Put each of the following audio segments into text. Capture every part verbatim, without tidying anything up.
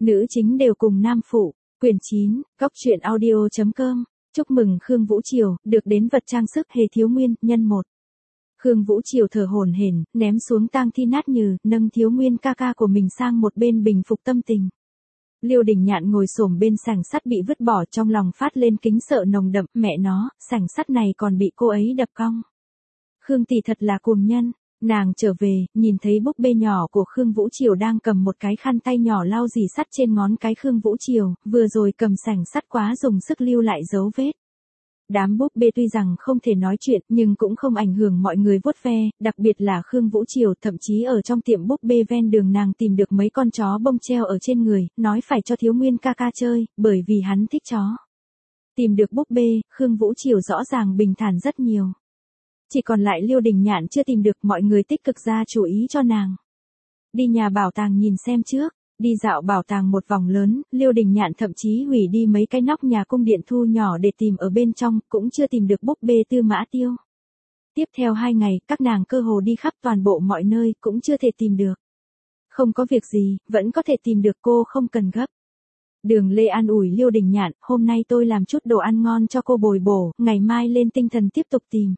Nữ chính đều cùng nam phụ. Quyển chín, Góc truyện audio chấm com. Chúc mừng Khương Vũ Triều, được đến vật trang sức Hề Thiếu Nguyên, nhân một. Khương Vũ Triều thở hổn hển, ném xuống tang thi nát nhừ, nâng Thiếu Nguyên ca ca của mình sang một bên bình phục tâm tình. Liêu Đình Nhạn ngồi xổm bên sảnh sắt bị vứt bỏ, trong lòng phát lên kính sợ nồng đậm, mẹ nó, sảnh sắt này còn bị cô ấy đập cong. Khương tỷ thật là cuồng nhân. Nàng trở về, nhìn thấy búp bê nhỏ của Khương Vũ Triều đang cầm một cái khăn tay nhỏ lau dì sắt trên ngón cái Khương Vũ Triều, vừa rồi cầm sảnh sắt quá dùng sức lưu lại dấu vết. Đám búp bê tuy rằng không thể nói chuyện nhưng cũng không ảnh hưởng mọi người vuốt ve, đặc biệt là Khương Vũ Triều, thậm chí ở trong tiệm búp bê ven đường nàng tìm được mấy con chó bông treo ở trên người, nói phải cho Thiếu Nguyên ca ca chơi, bởi vì hắn thích chó. Tìm được búp bê, Khương Vũ Triều rõ ràng bình thản rất nhiều. Chỉ còn lại Liêu Đình Nhạn chưa tìm được, mọi người tích cực ra chú ý cho nàng. Đi nhà bảo tàng nhìn xem trước, đi dạo bảo tàng một vòng lớn, Liêu Đình Nhạn thậm chí hủy đi mấy cái nóc nhà cung điện thu nhỏ để tìm ở bên trong, cũng chưa tìm được búp bê Tư Mã Tiêu. Tiếp theo hai ngày, các nàng cơ hồ đi khắp toàn bộ mọi nơi, cũng chưa thể tìm được. Không có việc gì, vẫn có thể tìm được, cô không cần gấp. Đường Lê an ủi Liêu Đình Nhạn, hôm nay tôi làm chút đồ ăn ngon cho cô bồi bổ, ngày mai lên tinh thần tiếp tục tìm.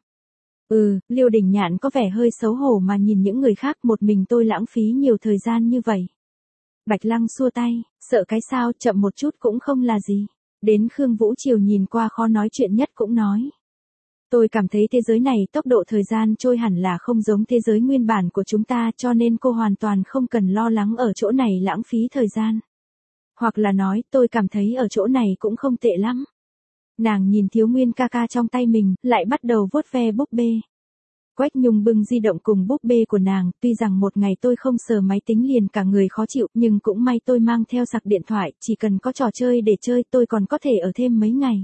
Ừ, Liêu Đình Nhạn có vẻ hơi xấu hổ mà nhìn những người khác, một mình tôi lãng phí nhiều thời gian như vậy. Bạch Lăng xua tay, sợ cái sao, chậm một chút cũng không là gì. Đến Khương Vũ Triều nhìn qua khó nói chuyện nhất cũng nói. Tôi cảm thấy thế giới này tốc độ thời gian trôi hẳn là không giống thế giới nguyên bản của chúng ta, cho nên cô hoàn toàn không cần lo lắng ở chỗ này lãng phí thời gian. Hoặc là nói, tôi cảm thấy ở chỗ này cũng không tệ lắm. Nàng nhìn Thiếu Nguyên ca ca trong tay mình, lại bắt đầu vuốt ve búp bê. Quách Nhung bưng di động cùng búp bê của nàng, tuy rằng một ngày tôi không sờ máy tính liền cả người khó chịu, nhưng cũng may tôi mang theo sạc điện thoại, chỉ cần có trò chơi để chơi tôi còn có thể ở thêm mấy ngày.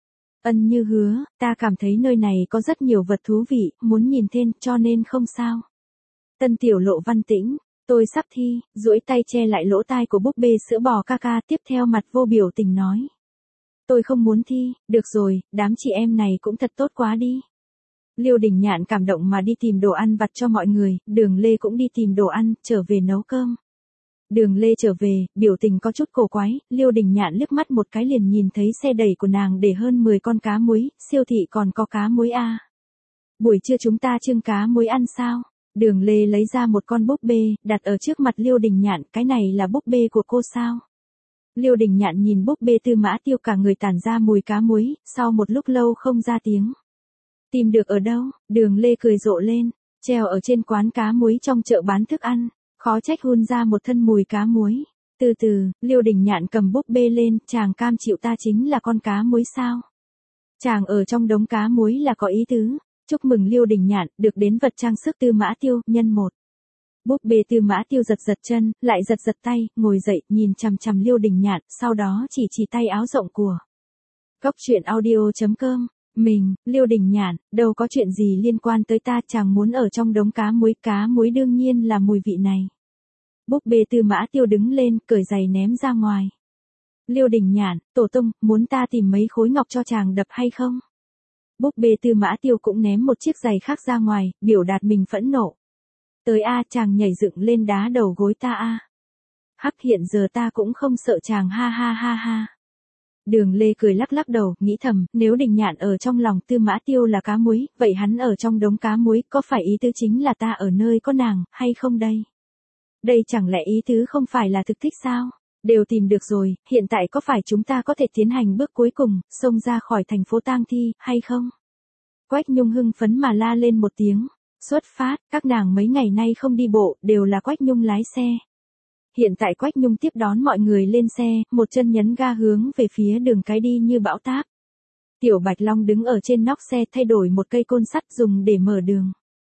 Ân Như hứa, ta cảm thấy nơi này có rất nhiều vật thú vị, muốn nhìn thêm, cho nên không sao. Tân Tiểu Lộ Văn Tĩnh, tôi sắp thi, duỗi tay che lại lỗ tai của búp bê sữa bò ca ca, tiếp theo mặt vô biểu tình nói. Tôi không muốn thi, được rồi, đám chị em này cũng thật tốt quá đi. Liêu Đình Nhạn cảm động mà đi tìm đồ ăn vặt cho mọi người, Đường Lê cũng đi tìm đồ ăn, trở về nấu cơm. Đường Lê trở về, biểu tình có chút cổ quái, Liêu Đình Nhạn liếc mắt một cái liền nhìn thấy xe đẩy của nàng để hơn mười con cá muối, siêu thị còn có cá muối à. Buổi trưa chúng ta trưng cá muối ăn sao? Đường Lê lấy ra một con búp bê, đặt ở trước mặt Liêu Đình Nhạn, cái này là búp bê của cô sao? Liêu Đình Nhạn nhìn búp bê Tư Mã Tiêu cả người tản ra mùi cá muối, sau một lúc lâu không ra tiếng. Tìm được ở đâu? Đường Lê cười rộ lên, treo ở trên quán cá muối trong chợ bán thức ăn, khó trách hun ra một thân mùi cá muối. Từ từ, Liêu Đình Nhạn cầm búp bê lên, chàng cam chịu ta chính là con cá muối sao? Chàng ở trong đống cá muối là có ý tứ. Chúc mừng Liêu Đình Nhạn, được đến vật trang sức Tư Mã Tiêu, nhân một. Búp bê Tư Mã Tiêu giật giật chân, lại giật giật tay, ngồi dậy, nhìn chằm chằm Liêu Đình Nhạn, sau đó chỉ chỉ tay áo rộng của. Góc truyện audio chấm com. Mình, Liêu Đình Nhạn, đâu có chuyện gì liên quan tới ta, chàng muốn ở trong đống cá muối, cá muối đương nhiên là mùi vị này. Búp bê Tư Mã Tiêu đứng lên, cởi giày ném ra ngoài. Liêu Đình Nhạn, tổ tông, muốn ta tìm mấy khối ngọc cho chàng đập hay không? Búp bê Tư Mã Tiêu cũng ném một chiếc giày khác ra ngoài, biểu đạt mình phẫn nộ. Tới a, chàng nhảy dựng lên đá đầu gối ta a. Hắc, hiện giờ ta cũng không sợ chàng, ha ha ha ha. Đường Lê cười lắc lắc đầu, nghĩ thầm, nếu Đình Nhạn ở trong lòng Tư Mã Tiêu là cá muối, vậy hắn ở trong đống cá muối, có phải ý tứ chính là ta ở nơi có nàng, hay không đây? Đây chẳng lẽ ý tứ không phải là thực thích sao? Đều tìm được rồi, hiện tại có phải chúng ta có thể tiến hành bước cuối cùng, xông ra khỏi thành phố tang thi, hay không? Quách Nhung hưng phấn mà la lên một tiếng. Xuất phát, các nàng mấy ngày nay không đi bộ, đều là Quách Nhung lái xe. Hiện tại Quách Nhung tiếp đón mọi người lên xe, một chân nhấn ga hướng về phía đường cái đi như bão táp. Tiểu Bạch Long đứng ở trên nóc xe thay đổi một cây côn sắt dùng để mở đường.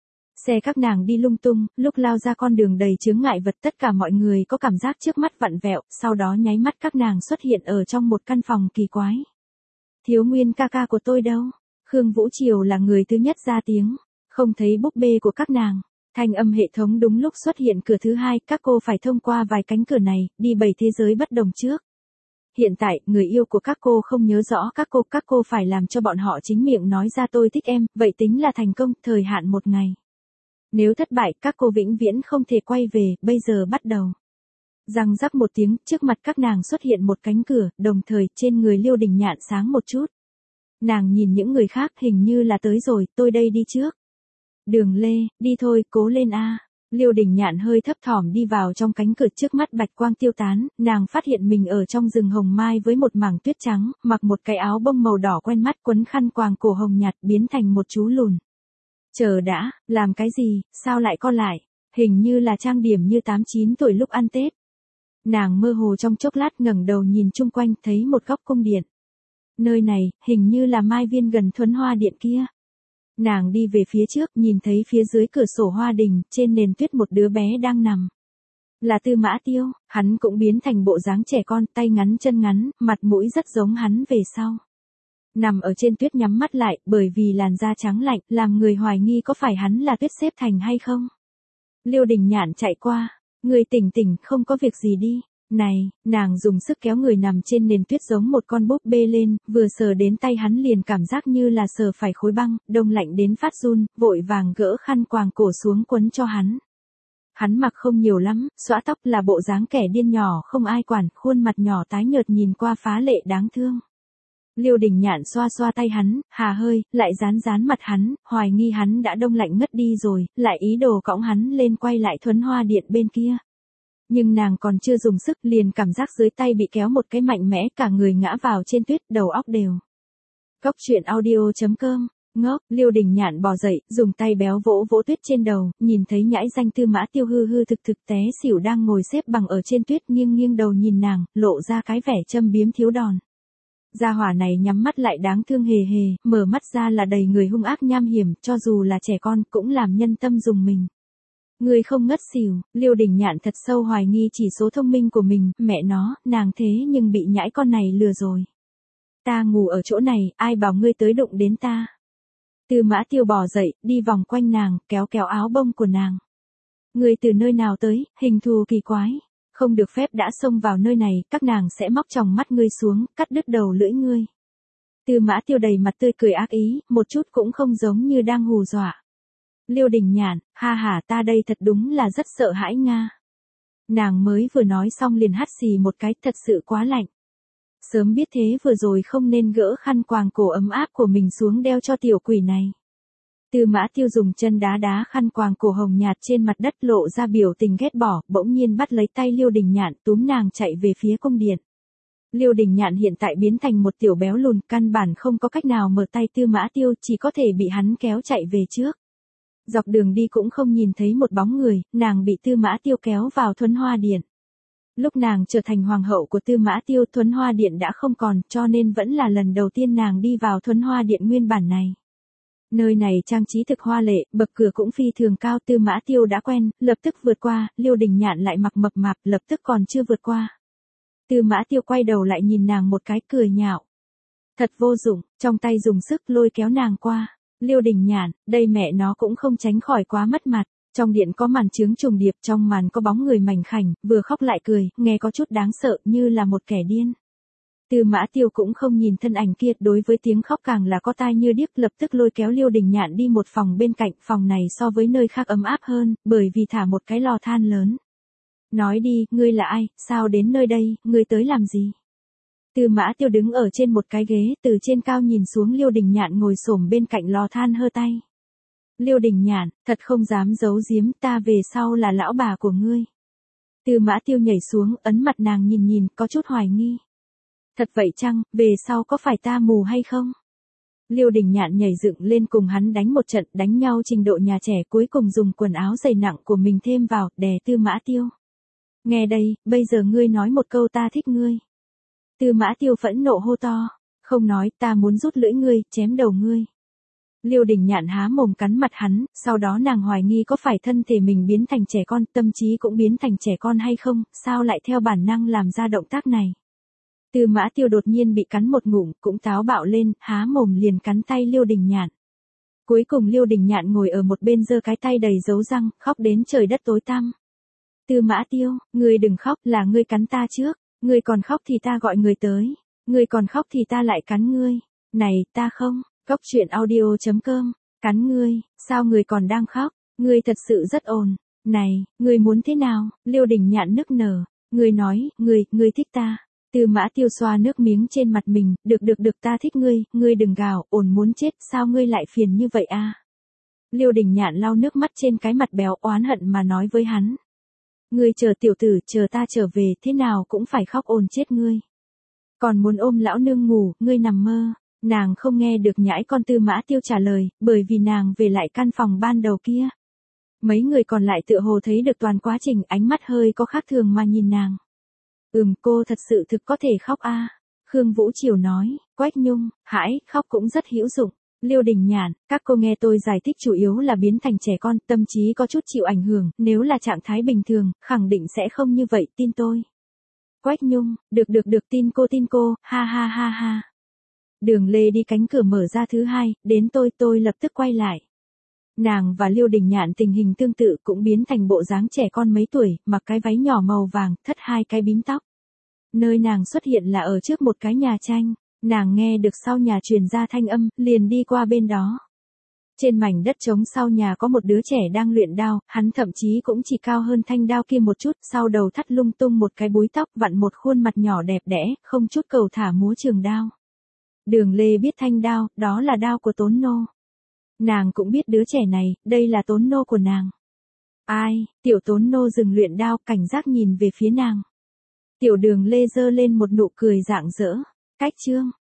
Xe các nàng đi lung tung, lúc lao ra con đường đầy chướng ngại vật tất cả mọi người có cảm giác trước mắt vặn vẹo, sau đó nháy mắt các nàng xuất hiện ở trong một căn phòng kỳ quái. Thiếu Nguyên ca ca của tôi đâu? Khương Vũ Triều là người thứ nhất ra tiếng. Không thấy búp bê của các nàng. Thanh âm hệ thống đúng lúc xuất hiện cửa thứ hai, các cô phải thông qua vài cánh cửa này, đi bảy thế giới bất đồng trước. Hiện tại, người yêu của các cô không nhớ rõ các cô, các cô phải làm cho bọn họ chính miệng nói ra tôi thích em, vậy tính là thành công, thời hạn một ngày. Nếu thất bại, các cô vĩnh viễn không thể quay về, bây giờ bắt đầu. Răng rắc một tiếng, trước mặt các nàng xuất hiện một cánh cửa, đồng thời trên người Liêu Đình Nhạn sáng một chút. Nàng nhìn những người khác, hình như là tới rồi, tôi đây đi trước. Đường Lê, đi thôi, cố lên a. Liêu Đình Nhạn hơi thấp thỏm đi vào trong cánh cửa, trước mắt bạch quang tiêu tán, nàng phát hiện mình ở trong rừng hồng mai với một mảng tuyết trắng, mặc một cái áo bông màu đỏ quen mắt, quấn khăn quàng cổ hồng nhạt, biến thành một chú lùn. Chờ đã, làm cái gì, sao lại co lại, hình như là trang điểm như tám chín tuổi lúc ăn Tết. Nàng mơ hồ trong chốc lát ngẩng đầu nhìn chung quanh, thấy một góc cung điện. Nơi này, hình như là Mai Viên gần Thuấn Hoa Điện kia. Nàng đi về phía trước, nhìn thấy phía dưới cửa sổ hoa đình, trên nền tuyết một đứa bé đang nằm. Là Tư Mã Tiêu, hắn cũng biến thành bộ dáng trẻ con, tay ngắn chân ngắn, mặt mũi rất giống hắn về sau. Nằm ở trên tuyết nhắm mắt lại, bởi vì làn da trắng lạnh, làm người hoài nghi có phải hắn là Tuyết Xếp Thành hay không. Liêu Đình Nhạn chạy qua, người tỉnh tỉnh, không có việc gì đi. Này, nàng dùng sức kéo người nằm trên nền tuyết giống một con búp bê lên, vừa sờ đến tay hắn liền cảm giác như là sờ phải khối băng, đông lạnh đến phát run, vội vàng gỡ khăn quàng cổ xuống quấn cho hắn. Hắn mặc không nhiều lắm, xõa tóc, là bộ dáng kẻ điên nhỏ không ai quản, khuôn mặt nhỏ tái nhợt nhìn qua phá lệ đáng thương. Liêu Đình Nhạn xoa xoa tay hắn, hà hơi, lại dán dán mặt hắn, hoài nghi hắn đã đông lạnh ngất đi rồi, lại ý đồ cõng hắn lên quay lại Thuấn Hoa Điện bên kia. Nhưng nàng còn chưa dùng sức, liền cảm giác dưới tay bị kéo một cái mạnh mẽ, cả người ngã vào trên tuyết, đầu óc đều. Cốc truyện audio chấm com, ngốc, Liêu Đình Nhạn bò dậy, dùng tay béo vỗ vỗ tuyết trên đầu, nhìn thấy nhãi danh Tư Mã Tiêu hư hư thực thực té xỉu đang ngồi xếp bằng ở trên tuyết, nghiêng nghiêng đầu nhìn nàng, lộ ra cái vẻ châm biếm thiếu đòn. Gia hỏa này nhắm mắt lại đáng thương hề hề, mở mắt ra là đầy người hung ác nham hiểm, cho dù là trẻ con cũng làm nhân tâm dùng mình. Người không ngất xỉu, Liêu Đình Nhạn thật sâu hoài nghi chỉ số thông minh của mình, mẹ nó, nàng thế nhưng bị nhãi con này lừa rồi. Ta ngủ ở chỗ này, ai bảo ngươi tới đụng đến ta. Tư Mã Tiêu bò dậy, đi vòng quanh nàng, kéo kéo áo bông của nàng. Ngươi từ nơi nào tới, hình thù kỳ quái. Không được phép đã xông vào nơi này, các nàng sẽ móc tròng mắt ngươi xuống, cắt đứt đầu lưỡi ngươi. Tư Mã Tiêu đầy mặt tươi cười ác ý, một chút cũng không giống như đang hù dọa. Liêu Đình Nhạn, ha ha, ta đây thật đúng là rất sợ hãi nga. Nàng mới vừa nói xong liền hắt xì một cái, thật sự quá lạnh. Sớm biết thế vừa rồi không nên gỡ khăn quàng cổ ấm áp của mình xuống đeo cho tiểu quỷ này. Tư Mã Tiêu dùng chân đá đá khăn quàng cổ hồng nhạt trên mặt đất, lộ ra biểu tình ghét bỏ, bỗng nhiên bắt lấy tay Liêu Đình Nhạn, túm nàng chạy về phía cung điện. Liêu Đình Nhạn hiện tại biến thành một tiểu béo lùn, căn bản không có cách nào mở tay Tư Mã Tiêu, chỉ có thể bị hắn kéo chạy về trước. Dọc đường đi cũng không nhìn thấy một bóng người, nàng bị Tư Mã Tiêu kéo vào Thuấn Hoa Điện. Lúc nàng trở thành hoàng hậu của Tư Mã Tiêu, Thuấn Hoa Điện đã không còn, cho nên vẫn là lần đầu tiên nàng đi vào Thuấn Hoa Điện nguyên bản này. Nơi này trang trí thực hoa lệ, bậc cửa cũng phi thường cao, Tư Mã Tiêu đã quen, lập tức vượt qua, Liêu Đình Nhạn lại mặc mập mạp, lập tức còn chưa vượt qua. Tư Mã Tiêu quay đầu lại nhìn nàng một cái, cười nhạo. Thật vô dụng, trong tay dùng sức lôi kéo nàng qua. Liêu Đình Nhạn, đây mẹ nó cũng không tránh khỏi quá mất mặt. Trong điện có màn chướng trùng điệp, trong màn có bóng người mảnh khảnh, vừa khóc lại cười, nghe có chút đáng sợ, như là một kẻ điên. Tư Mã Tiêu cũng không nhìn thân ảnh kia, đối với tiếng khóc càng là có tai như điếc, lập tức lôi kéo Liêu Đình Nhạn đi một phòng bên cạnh, phòng này so với nơi khác ấm áp hơn, bởi vì thả một cái lò than lớn. Nói đi, ngươi là ai, sao đến nơi đây, ngươi tới làm gì? Tư Mã Tiêu đứng ở trên một cái ghế, từ trên cao nhìn xuống Liêu Đình Nhạn ngồi xổm bên cạnh lò than hơ tay. Liêu Đình Nhạn, thật không dám giấu giếm, ta về sau là lão bà của ngươi. Tư Mã Tiêu nhảy xuống, ấn mặt nàng nhìn nhìn, có chút hoài nghi. Thật vậy chăng, về sau có phải ta mù hay không? Liêu Đình Nhạn nhảy dựng lên cùng hắn đánh một trận, đánh nhau trình độ nhà trẻ, cuối cùng dùng quần áo dày nặng của mình thêm vào, đè Tư Mã Tiêu. Nghe đây, bây giờ ngươi nói một câu ta thích ngươi. Tư Mã Tiêu phẫn nộ hô to, không nói, ta muốn rút lưỡi ngươi, chém đầu ngươi. Liêu Đình Nhạn há mồm cắn mặt hắn, sau đó nàng hoài nghi có phải thân thể mình biến thành trẻ con, tâm trí cũng biến thành trẻ con hay không, sao lại theo bản năng làm ra động tác này. Tư Mã Tiêu đột nhiên bị cắn một ngụm, cũng táo bạo lên, há mồm liền cắn tay Liêu Đình Nhạn. Cuối cùng Liêu Đình Nhạn ngồi ở một bên giơ cái tay đầy dấu răng, khóc đến trời đất tối tăm. Tư Mã Tiêu, ngươi đừng khóc, là ngươi cắn ta trước, ngươi còn khóc thì ta gọi người tới, ngươi còn khóc thì ta lại cắn ngươi. Này, ta không, cốc truyện audio chấm com, cắn ngươi, sao ngươi còn đang khóc, ngươi thật sự rất ồn. Này, ngươi muốn thế nào? Liêu Đình Nhạn nức nở. Ngươi nói, ngươi, ngươi thích ta. Tư Mã Tiêu xoa nước miếng trên mặt mình, được được được ta thích ngươi, ngươi đừng gào, ổn muốn chết, sao ngươi lại phiền như vậy a? Liêu Đình Nhạn lau nước mắt trên cái mặt béo oán hận mà nói với hắn. Ngươi chờ tiểu tử, chờ ta trở về, thế nào cũng phải khóc ồn chết ngươi. Còn muốn ôm lão nương ngủ, ngươi nằm mơ. Nàng không nghe được nhãi con Tư Mã Tiêu trả lời, bởi vì nàng về lại căn phòng ban đầu kia. Mấy người còn lại tựa hồ thấy được toàn quá trình, ánh mắt hơi có khác thường mà nhìn nàng. Ừm, cô thật sự thực có thể khóc a. Khương Vũ Triều nói, Quách Nhung, hãi, khóc cũng rất hữu dụng. Liêu Đình Nhạn, các cô nghe tôi giải thích chủ yếu là biến thành trẻ con, tâm trí có chút chịu ảnh hưởng, nếu là trạng thái bình thường, khẳng định sẽ không như vậy, tin tôi. Quách Nhung, được được được tin cô tin cô, ha ha ha ha. Đường Lê đi cánh cửa mở ra thứ hai, đến tôi tôi lập tức quay lại. Nàng và Liêu Đình Nhạn tình hình tương tự cũng biến thành bộ dáng trẻ con mấy tuổi, mặc cái váy nhỏ màu vàng, thất hai cái bím tóc. Nơi nàng xuất hiện là ở trước một cái nhà tranh, nàng nghe được sau nhà truyền ra thanh âm, liền đi qua bên đó. Trên mảnh đất trống sau nhà có một đứa trẻ đang luyện đao, hắn thậm chí cũng chỉ cao hơn thanh đao kia một chút, sau đầu thắt lung tung một cái búi tóc, vặn một khuôn mặt nhỏ đẹp đẽ, không chút cầu thả múa trường đao. Đường Lê biết thanh đao, đó là đao của Tốn Nô. Nàng cũng biết đứa trẻ này, đây là Tốn Nô của nàng. Ai, tiểu Tốn Nô dừng luyện đao, cảnh giác nhìn về phía nàng. Tiểu Đường Lê giơ lên một nụ cười rạng rỡ. Cách chương.